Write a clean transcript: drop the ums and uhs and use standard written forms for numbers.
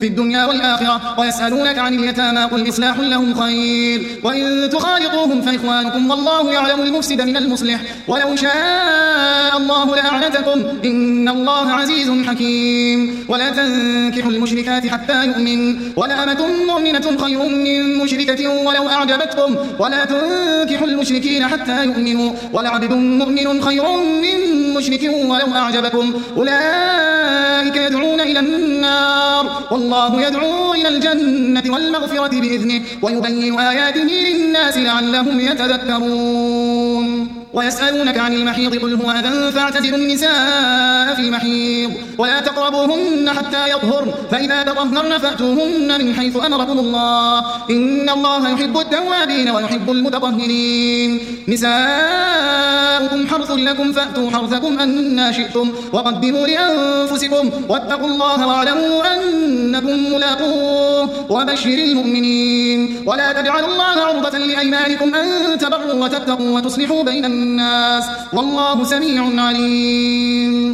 في الدنيا والآخرة ويسألونك عن اليتامى قل إصلاح لهم خير وإن تخالطوهم فإخوانكم والله يعلم المفسد من المصلح ولو شاء الله لأعنتكم إن الله عزيز حكيم ولا تنكحوا المشركات حتى يؤمن ولأمة مؤمنة خير من مشركة ولو أعجبتكم ولا تنكحوا المشركين حتى يؤمنوا ولعبد مؤمن خير من مشرك ولو أعجبكم أولئك يدعون إلى النار والله يدعو إلى الجنة والمغفرة بإذنه ويبين آياته للناس لعلهم يتذكرون ويسألونك عن المحيض قل هو أذى فاعتزلوا النساء في المحيض ولا تقربوهن حتى يطهرن فإذا تطهرن فأتوهن من حيث أمركم الله إن الله يحب التوابين ويحب المتطهرين نساؤكم حرث لكم فأتوا حرثكم أنى شئتم وقدموا لأنفسكم واتقوا الله واعلموا أنكم ملاقوه وبشر المؤمنين ولا تجعلوا الله عرضة لأيمانكم أن تبروا وتتقوا وتصلحوا بين الناس والله سميع عليم.